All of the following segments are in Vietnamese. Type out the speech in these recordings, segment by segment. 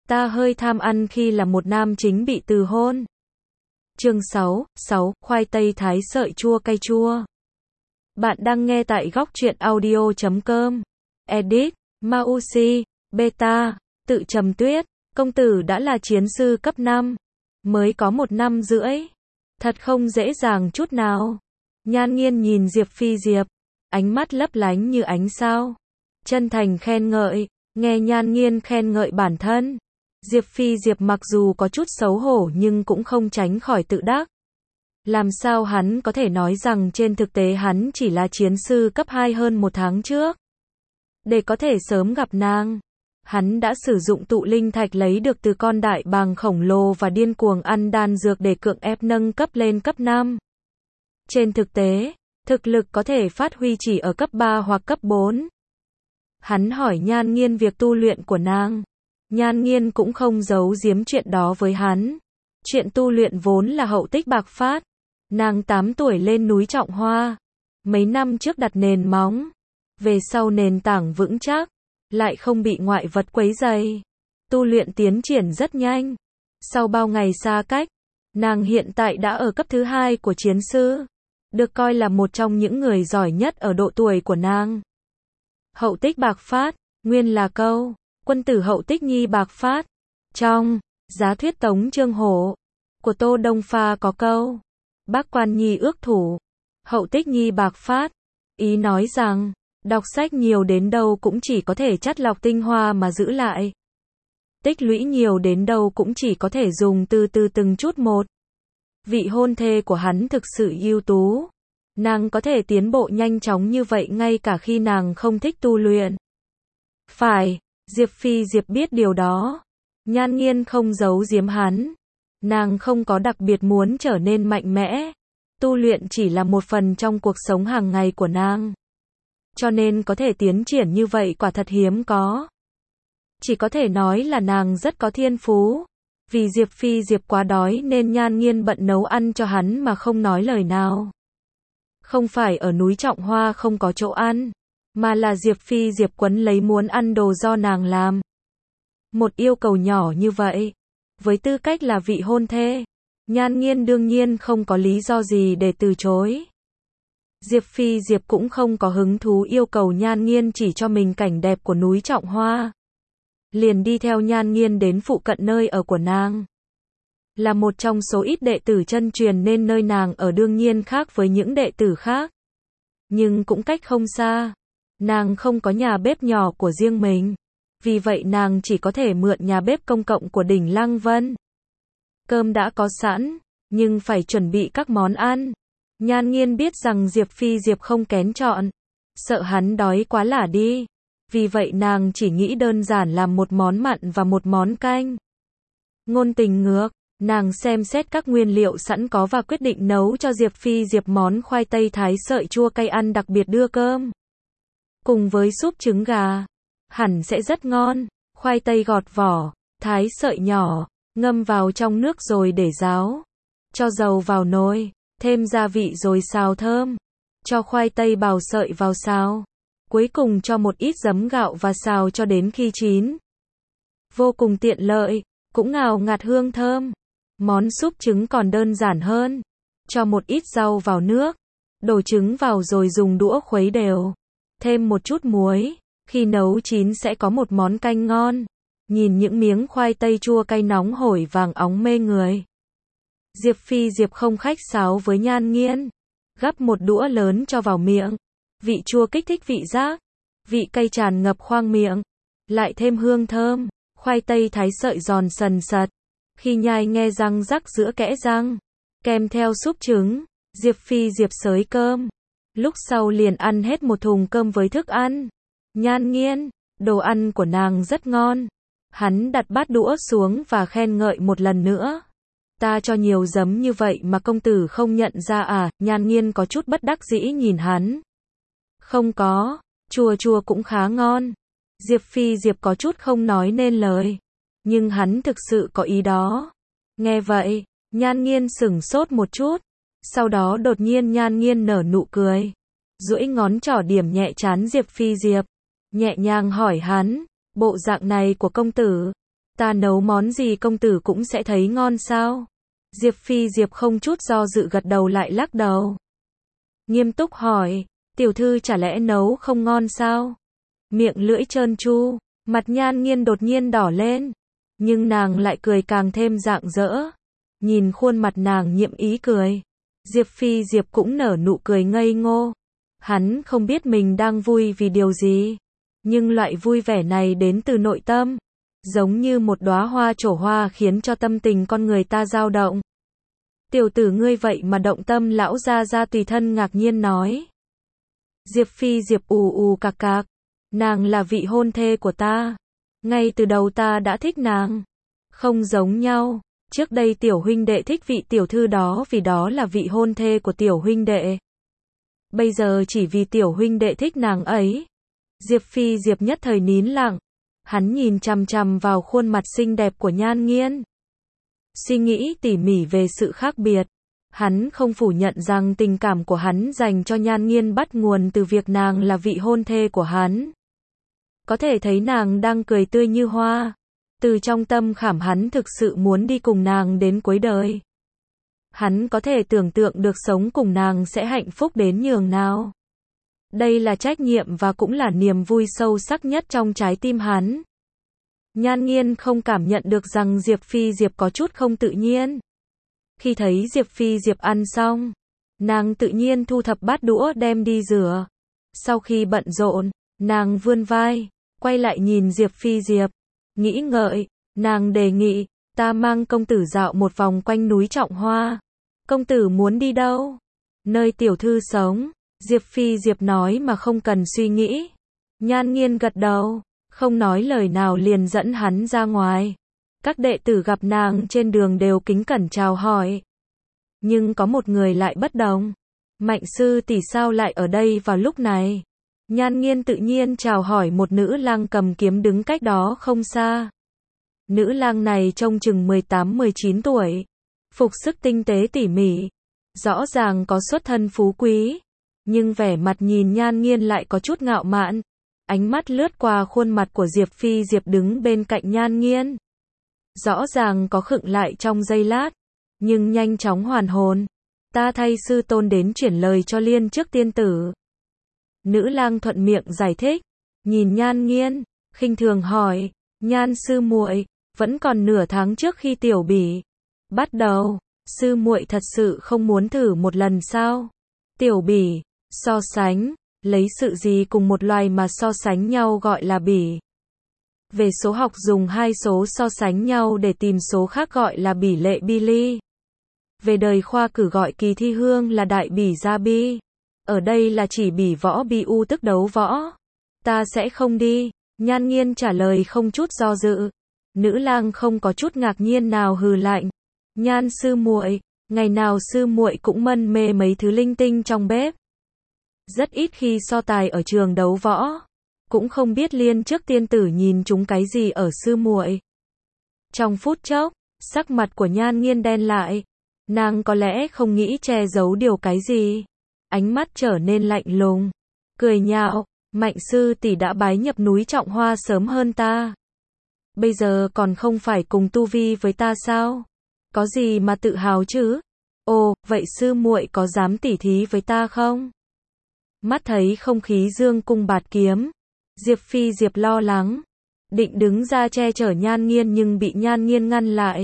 Ta hơi tham ăn khi là một nam chính bị từ hôn. Chương 6, khoai tây thái sợi chua cay chua. Bạn đang nghe tại góc truyện audio.com. Edit, Mausi, Beta, tự trầm tuyết. Công tử đã là chiến sư cấp 5. Mới có 1 năm rưỡi. Thật không dễ dàng chút nào. Nhan Nghiên nhìn Diệp Phi Diệp. Ánh mắt lấp lánh như ánh sao. Chân thành khen ngợi. Nghe Nhan Nghiên khen ngợi bản thân. Diệp Phi Diệp mặc dù có chút xấu hổ nhưng cũng không tránh khỏi tự đắc. Làm sao hắn có thể nói rằng trên thực tế hắn chỉ là chiến sư cấp 2 hơn 1 tháng trước. Để có thể sớm gặp nàng, hắn đã sử dụng tụ linh thạch lấy được từ con đại bàng khổng lồ và điên cuồng ăn đan dược để cưỡng ép nâng cấp lên cấp 5. Trên thực tế, thực lực có thể phát huy chỉ ở cấp 3 hoặc cấp 4. Hắn hỏi Nhan Nghiên việc tu luyện của nàng. Nhan Nghiên cũng không giấu giếm chuyện đó với hắn. Chuyện tu luyện vốn là hậu tích bạc phát. Nàng 8 tuổi lên núi Trọng Hoa. Mấy năm trước đặt nền móng. Về sau nền tảng vững chắc. Lại không bị ngoại vật quấy rầy. Tu luyện tiến triển rất nhanh. Sau bao ngày xa cách, nàng hiện tại đã ở cấp thứ 2 của chiến sư. Được coi là một trong những người giỏi nhất ở độ tuổi của nàng. Hậu tích bạc phát, nguyên là câu quân tử hậu tích nhi bạc phát. Trong Giá thuyết Tống Trương Hổ của Tô Đông Pha có câu bác quan nhi ước thủ, hậu tích nhi bạc phát. Ý nói rằng, đọc sách nhiều đến đâu cũng chỉ có thể chắt lọc tinh hoa mà giữ lại. Tích lũy nhiều đến đâu cũng chỉ có thể dùng từ từ từng chút một. Vị hôn thê của hắn thực sự ưu tú. Nàng có thể tiến bộ nhanh chóng như vậy ngay cả khi nàng không thích tu luyện. Phải, Diệp Phi Diệp biết điều đó. Nhan Nghiên không giấu giếm hắn. Nàng không có đặc biệt muốn trở nên mạnh mẽ. Tu luyện chỉ là một phần trong cuộc sống hàng ngày của nàng. Cho nên có thể tiến triển như vậy quả thật hiếm có. Chỉ có thể nói là nàng rất có thiên phú. Vì Diệp Phi Diệp quá đói nên Nhan Nghiên bận nấu ăn cho hắn mà không nói lời nào. Không phải ở núi Trọng Hoa không có chỗ ăn, mà là Diệp Phi Diệp quấn lấy muốn ăn đồ do nàng làm. Một yêu cầu nhỏ như vậy, với tư cách là vị hôn thê, Nhan Nghiên đương nhiên không có lý do gì để từ chối. Diệp Phi Diệp cũng không có hứng thú yêu cầu Nhan Nghiên chỉ cho mình cảnh đẹp của núi Trọng Hoa. Liền đi theo Nhan Nghiên đến phụ cận nơi ở của nàng. Là một trong số ít đệ tử chân truyền nên nơi nàng ở đương nhiên khác với những đệ tử khác. Nhưng cũng cách không xa. Nàng không có nhà bếp nhỏ của riêng mình. Vì vậy nàng chỉ có thể mượn nhà bếp công cộng của đỉnh Lăng Vân. Cơm đã có sẵn, nhưng phải chuẩn bị các món ăn. Nhan Nghiên biết rằng Diệp Phi Diệp không kén chọn. Sợ hắn đói quá lả đi. Vì vậy nàng chỉ nghĩ đơn giản làm một món mặn và một món canh. Ngôn tình ngược, nàng xem xét các nguyên liệu sẵn có và quyết định nấu cho Diệp Phi Diệp món khoai tây thái sợi chua cay ăn đặc biệt đưa cơm. Cùng với súp trứng gà, hẳn sẽ rất ngon. Khoai tây gọt vỏ, thái sợi nhỏ, ngâm vào trong nước rồi để ráo. Cho dầu vào nồi, thêm gia vị rồi xào thơm. Cho khoai tây bào sợi vào xào. Cuối cùng cho một ít giấm gạo và xào cho đến khi chín. Vô cùng tiện lợi, cũng ngào ngạt hương thơm. Món súp trứng còn đơn giản hơn. Cho một ít rau vào nước. Đổ trứng vào rồi dùng đũa khuấy đều. Thêm một chút muối. Khi nấu chín sẽ có một món canh ngon. Nhìn những miếng khoai tây chua cay nóng hổi vàng óng mê người. Diệp Phi Diệp không khách sáo với Nhan Nghiên. Gắp một đũa lớn cho vào miệng. Vị chua kích thích vị giác. Vị cay tràn ngập khoang miệng. Lại thêm hương thơm. Khoai tây thái sợi giòn sần sật. Khi nhai nghe răng rắc giữa kẽ răng. Kèm theo súp trứng. Diệp Phi Diệp xới cơm. Lúc sau liền ăn hết một thùng cơm với thức ăn. Nhan Nghiên, đồ ăn của nàng rất ngon. Hắn đặt bát đũa xuống và khen ngợi một lần nữa. Ta cho nhiều giấm như vậy mà công tử không nhận ra à? Nhan Nghiên có chút bất đắc dĩ nhìn hắn. Không có, chua chua cũng khá ngon. Diệp Phi Diệp có chút không nói nên lời. Nhưng hắn thực sự có ý đó. Nghe vậy, Nhan Nghiên sửng sốt một chút. Sau đó đột nhiên Nhan Nghiên nở nụ cười. Duỗi ngón trỏ điểm nhẹ trán Diệp Phi Diệp. Nhẹ nhàng hỏi hắn, bộ dạng này của công tử, Ta nấu món gì công tử cũng sẽ thấy ngon sao? Diệp Phi Diệp không chút do dự gật đầu lại lắc đầu. Nghiêm túc hỏi, tiểu thư chả lẽ nấu không ngon sao? Miệng lưỡi trơn tru, mặt Nhan Nghiên đột nhiên đỏ lên, nhưng nàng lại cười càng thêm rạng rỡ. Nhìn khuôn mặt nàng nhiệm ý cười, Diệp Phi Diệp cũng nở nụ cười ngây ngô. Hắn không biết mình đang vui vì điều gì, nhưng loại vui vẻ này đến từ nội tâm, giống như một đóa hoa trổ hoa khiến cho tâm tình con người ta dao động. Tiểu tử ngươi vậy mà động tâm, lão gia gia tùy thân ngạc nhiên nói. Diệp Phi Diệp ù ù cạc cạc, nàng là vị hôn thê của ta, ngay từ đầu ta đã thích nàng. Không giống nhau, trước đây tiểu huynh đệ thích vị tiểu thư đó vì đó là vị hôn thê của tiểu huynh đệ. Bây giờ chỉ vì tiểu huynh đệ thích nàng ấy. Diệp Phi Diệp nhất thời nín lặng, hắn nhìn chằm chằm vào khuôn mặt xinh đẹp của Nhan Nghiên. Suy nghĩ tỉ mỉ về sự khác biệt, hắn không phủ nhận rằng tình cảm của hắn dành cho Nhan Nghiên bắt nguồn từ việc nàng là vị hôn thê của hắn. Có thể thấy nàng đang cười tươi như hoa, từ trong tâm khảm hắn thực sự muốn đi cùng nàng đến cuối đời. Hắn có thể tưởng tượng được sống cùng nàng sẽ hạnh phúc đến nhường nào. Đây là trách nhiệm và cũng là niềm vui sâu sắc nhất trong trái tim hắn. Nhan Nghiên không cảm nhận được rằng Diệp Phi Diệp có chút không tự nhiên. Khi thấy Diệp Phi Diệp ăn xong, nàng tự nhiên thu thập bát đũa đem đi rửa. Sau khi bận rộn, nàng vươn vai, quay lại nhìn Diệp Phi Diệp, nghĩ ngợi, nàng đề nghị, ta mang công tử dạo một vòng quanh núi Trọng Hoa. Công tử muốn đi đâu? Nơi tiểu thư sống. Diệp Phi Diệp nói mà không cần suy nghĩ. Nhan Nghiên gật đầu, không nói lời nào liền dẫn hắn ra ngoài. Các đệ tử gặp nàng trên đường đều kính cẩn chào hỏi. Nhưng có một người lại bất đồng. Mạnh sư tỷ sao lại ở đây vào lúc này? Nhan Nghiên tự nhiên chào hỏi một nữ lang cầm kiếm đứng cách đó không xa. Nữ lang này trông chừng 18-19 tuổi. Phục sức tinh tế tỉ mỉ. Rõ ràng có xuất thân phú quý. Nhưng vẻ mặt nhìn Nhan Nghiên lại có chút ngạo mạn. Ánh mắt lướt qua khuôn mặt của Diệp Phi Diệp đứng bên cạnh Nhan Nghiên. Rõ ràng có khựng lại trong giây lát, nhưng nhanh chóng hoàn hồn. Ta thay sư tôn đến chuyển lời cho Liên trước tiên tử. Nữ lang thuận miệng giải thích, nhìn Nhan Nghiên, khinh thường hỏi, Nhan sư muội, vẫn còn nửa tháng trước khi tiểu bỉ bắt đầu, sư muội thật sự không muốn thử một lần sao? Tiểu bỉ, so sánh, lấy sự gì cùng một loài mà so sánh nhau gọi là bỉ? Về số học dùng hai số so sánh nhau để tìm số khác gọi là bỉ lệ Billy. Về đời khoa cử gọi kỳ thi hương là đại bỉ gia bi. Ở đây là chỉ bỉ võ bi u tức đấu võ. Ta sẽ không đi. Nhan Nghiên trả lời không chút do dự. Nữ lang không có chút ngạc nhiên nào hừ lạnh. Nhan sư muội, ngày nào sư muội cũng mân mê mấy thứ linh tinh trong bếp. Rất ít khi so tài ở trường đấu võ. Cũng không biết Liên trước tiên tử nhìn chúng cái gì ở sư muội. Trong phút chốc, sắc mặt của Nhan Nghiên đen lại. Nàng có lẽ không nghĩ che giấu điều cái gì. Ánh mắt trở nên lạnh lùng. Cười nhạo, Mạnh sư tỷ đã bái nhập núi Trọng Hoa sớm hơn ta. Bây giờ còn không phải cùng tu vi với ta sao? Có gì mà tự hào chứ? Ồ, vậy sư muội có dám tỉ thí với ta không? Mắt thấy không khí dương cung bạt kiếm. Diệp Phi Diệp lo lắng. Định đứng ra che chở Nhan Nghiên nhưng bị Nhan Nghiên ngăn lại.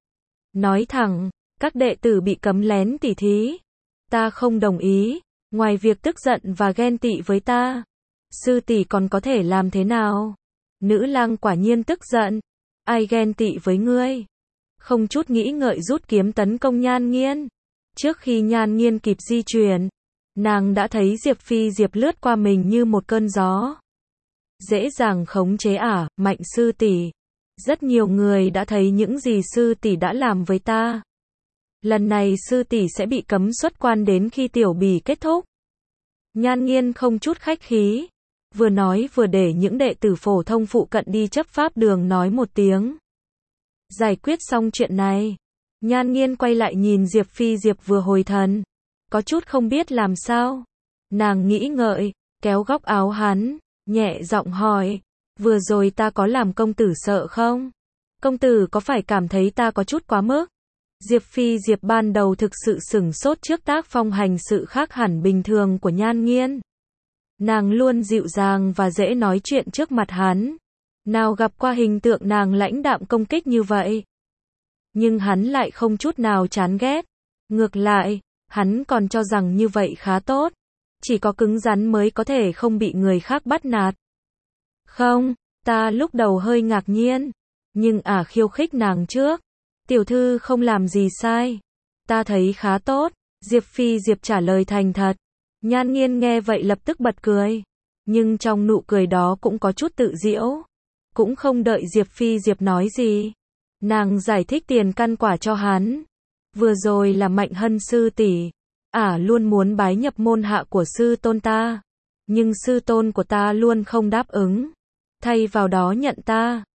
Nói thẳng, các đệ tử bị cấm lén tỉ thí. Ta không đồng ý. Ngoài việc tức giận và ghen tị với ta, sư tỷ còn có thể làm thế nào? Nữ lang quả nhiên tức giận. Ai ghen tị với ngươi? Không chút nghĩ ngợi rút kiếm tấn công Nhan Nghiên. Trước khi Nhan Nghiên kịp di chuyển, nàng đã thấy Diệp Phi Diệp lướt qua mình như một cơn gió. Dễ dàng khống chế Mạnh sư tỷ. Rất nhiều người đã thấy những gì sư tỷ đã làm với ta. Lần này sư tỷ sẽ bị cấm xuất quan đến khi tiểu bỉ kết thúc. Nhan Nghiên không chút khách khí. Vừa nói vừa để những đệ tử phổ thông phụ cận đi chấp pháp đường nói một tiếng. Giải quyết xong chuyện này, Nhan Nghiên quay lại nhìn Diệp Phi Diệp vừa hồi thần. Có chút không biết làm sao. Nàng nghĩ ngợi, kéo góc áo hắn, nhẹ giọng hỏi. Vừa rồi ta có làm công tử sợ không? Công tử có phải cảm thấy ta có chút quá mức? Diệp Phi Diệp ban đầu thực sự sửng sốt trước tác phong hành sự khác hẳn bình thường của Nhan Nghiên. Nàng luôn dịu dàng và dễ nói chuyện trước mặt hắn. Nào gặp qua hình tượng nàng lãnh đạm công kích như vậy. Nhưng hắn lại không chút nào chán ghét. Ngược lại, hắn còn cho rằng như vậy khá tốt. Chỉ có cứng rắn mới có thể không bị người khác bắt nạt. Không, ta lúc đầu hơi ngạc nhiên. Nhưng khiêu khích nàng trước. Tiểu thư không làm gì sai. Ta thấy khá tốt. Diệp Phi Diệp trả lời thành thật. Nhan Nghiên nghe vậy lập tức bật cười. Nhưng trong nụ cười đó cũng có chút tự giễu. Cũng không đợi Diệp Phi Diệp nói gì. Nàng giải thích tiền căn quả cho hắn. Vừa rồi là Mạnh Hân sư tỷ, luôn muốn bái nhập môn hạ của sư tôn ta. Nhưng sư tôn của ta luôn không đáp ứng. Thay vào đó nhận ta.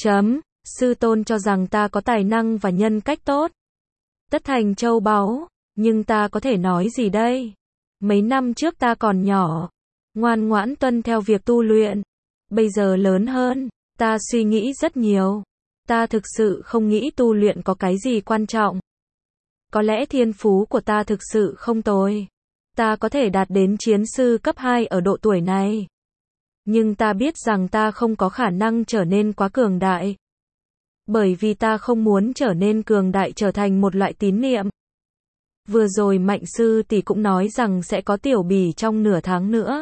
Sư tôn cho rằng ta có tài năng và nhân cách tốt. Tất thành châu báu. Nhưng ta có thể nói gì đây? Mấy năm trước ta còn nhỏ. Ngoan ngoãn tuân theo việc tu luyện. Bây giờ lớn hơn. Ta suy nghĩ rất nhiều. Ta thực sự không nghĩ tu luyện có cái gì quan trọng. Có lẽ thiên phú của ta thực sự không tồi. Ta có thể đạt đến chiến sư cấp 2 ở độ tuổi này. Nhưng ta biết rằng ta không có khả năng trở nên quá cường đại. Bởi vì ta không muốn trở nên cường đại trở thành một loại tín niệm. Vừa rồi Mạnh sư tỷ cũng nói rằng sẽ có tiểu bỉ trong nửa tháng nữa.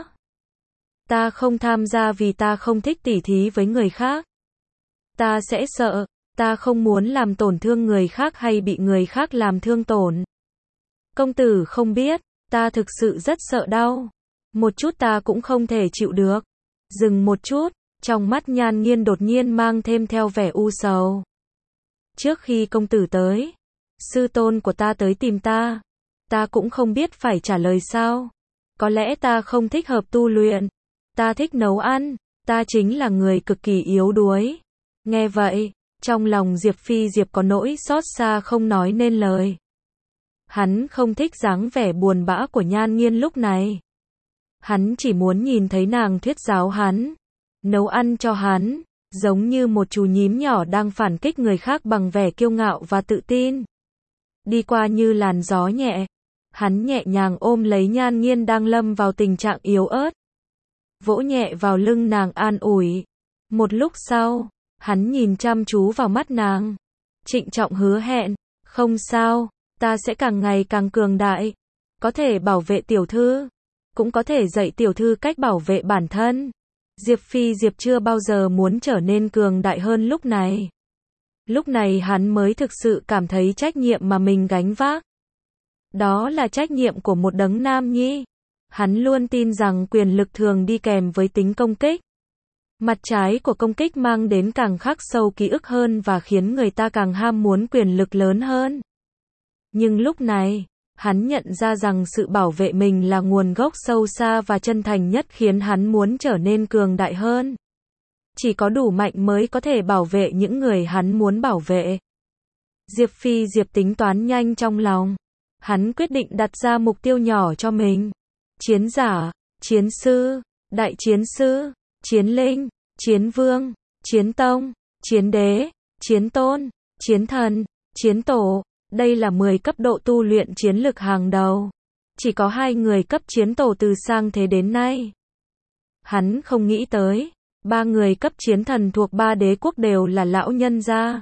Ta không tham gia vì ta không thích tỉ thí với người khác. Ta sẽ sợ, ta không muốn làm tổn thương người khác hay bị người khác làm thương tổn. Công tử không biết, ta thực sự rất sợ đau. Một chút ta cũng không thể chịu được. Dừng một chút, trong mắt Nhan Nghiên đột nhiên mang thêm theo vẻ u sầu. Trước khi công tử tới, sư tôn của ta tới tìm ta. Ta cũng không biết phải trả lời sao. Có lẽ ta không thích hợp tu luyện. Ta thích nấu ăn. Ta chính là người cực kỳ yếu đuối. Nghe vậy, trong lòng Diệp Phi Diệp có nỗi xót xa không nói nên lời. Hắn không thích dáng vẻ buồn bã của Nhan Nghiên lúc này. Hắn chỉ muốn nhìn thấy nàng thuyết giáo hắn, nấu ăn cho hắn, giống như một chú nhím nhỏ đang phản kích người khác bằng vẻ kiêu ngạo và tự tin. Đi qua như làn gió nhẹ, hắn nhẹ nhàng ôm lấy Nhan Nghiên đang lâm vào tình trạng yếu ớt. Vỗ nhẹ vào lưng nàng an ủi. Một lúc sau, hắn nhìn chăm chú vào mắt nàng. Trịnh trọng hứa hẹn, không sao, ta sẽ càng ngày càng cường đại. Có thể bảo vệ tiểu thư, cũng có thể dạy tiểu thư cách bảo vệ bản thân. Diệp Phi Diệp chưa bao giờ muốn trở nên cường đại hơn lúc này. Lúc này hắn mới thực sự cảm thấy trách nhiệm mà mình gánh vác. Đó là trách nhiệm của một đấng nam nhi. Hắn luôn tin rằng quyền lực thường đi kèm với tính công kích. Mặt trái của công kích mang đến càng khắc sâu ký ức hơn và khiến người ta càng ham muốn quyền lực lớn hơn. Nhưng lúc này, hắn nhận ra rằng sự bảo vệ mình là nguồn gốc sâu xa và chân thành nhất khiến hắn muốn trở nên cường đại hơn. Chỉ có đủ mạnh mới có thể bảo vệ những người hắn muốn bảo vệ. Diệp Phi Diệp tính toán nhanh trong lòng. Hắn quyết định đặt ra mục tiêu nhỏ cho mình. Chiến giả, chiến sư, đại chiến sư, chiến linh, chiến vương, chiến tông, chiến đế, chiến tôn, chiến thần, chiến tổ. Đây là 10 cấp độ tu luyện chiến lực hàng đầu. Chỉ có 2 người cấp chiến tổ từ sang thế đến nay. Hắn không nghĩ tới, 3 người cấp chiến thần thuộc 3 đế quốc đều là lão nhân gia.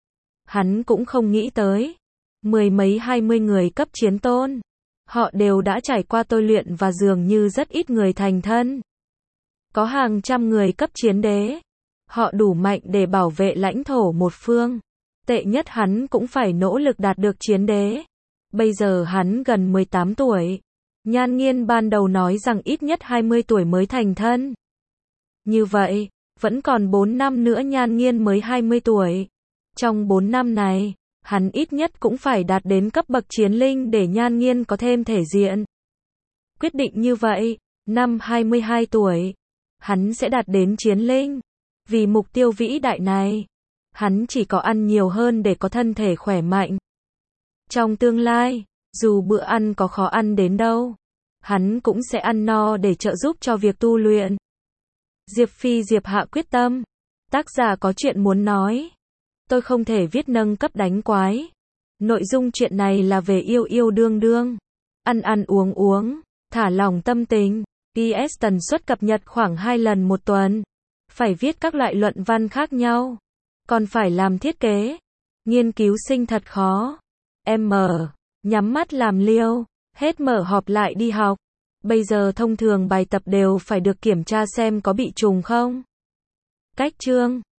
Hắn cũng không nghĩ tới, 10 mấy 20 người cấp chiến tôn. Họ đều đã trải qua tôi luyện và dường như rất ít người thành thân. Có hàng trăm người cấp chiến đế. Họ đủ mạnh để bảo vệ lãnh thổ một phương. Tệ nhất hắn cũng phải nỗ lực đạt được chiến đế. Bây giờ hắn gần 18 tuổi. Nhan Nghiên ban đầu nói rằng ít nhất 20 tuổi mới thành thân. Như vậy, vẫn còn 4 năm nữa Nhan Nghiên mới 20 tuổi. Trong 4 năm này, hắn ít nhất cũng phải đạt đến cấp bậc chiến linh để Nhan Nghiên có thêm thể diện. Quyết định như vậy, năm 22 tuổi, hắn sẽ đạt đến chiến linh. Vì mục tiêu vĩ đại này, hắn chỉ có ăn nhiều hơn để có thân thể khỏe mạnh. Trong tương lai, dù bữa ăn có khó ăn đến đâu, hắn cũng sẽ ăn no để trợ giúp cho việc tu luyện. Diệp Phi Diệp hạ quyết tâm. Tác giả có chuyện muốn nói. Tôi không thể viết nâng cấp đánh quái. Nội dung chuyện này là về yêu yêu đương đương, ăn ăn uống uống, thả lỏng tâm tình. PS tần suất cập nhật khoảng 2 lần một tuần. Phải viết các loại luận văn khác nhau. Còn phải làm thiết kế. Nghiên cứu sinh thật khó. Em nhắm mắt làm liêu. Hết mở họp lại đi học. Bây giờ thông thường bài tập đều phải được kiểm tra xem có bị trùng không. Cách chương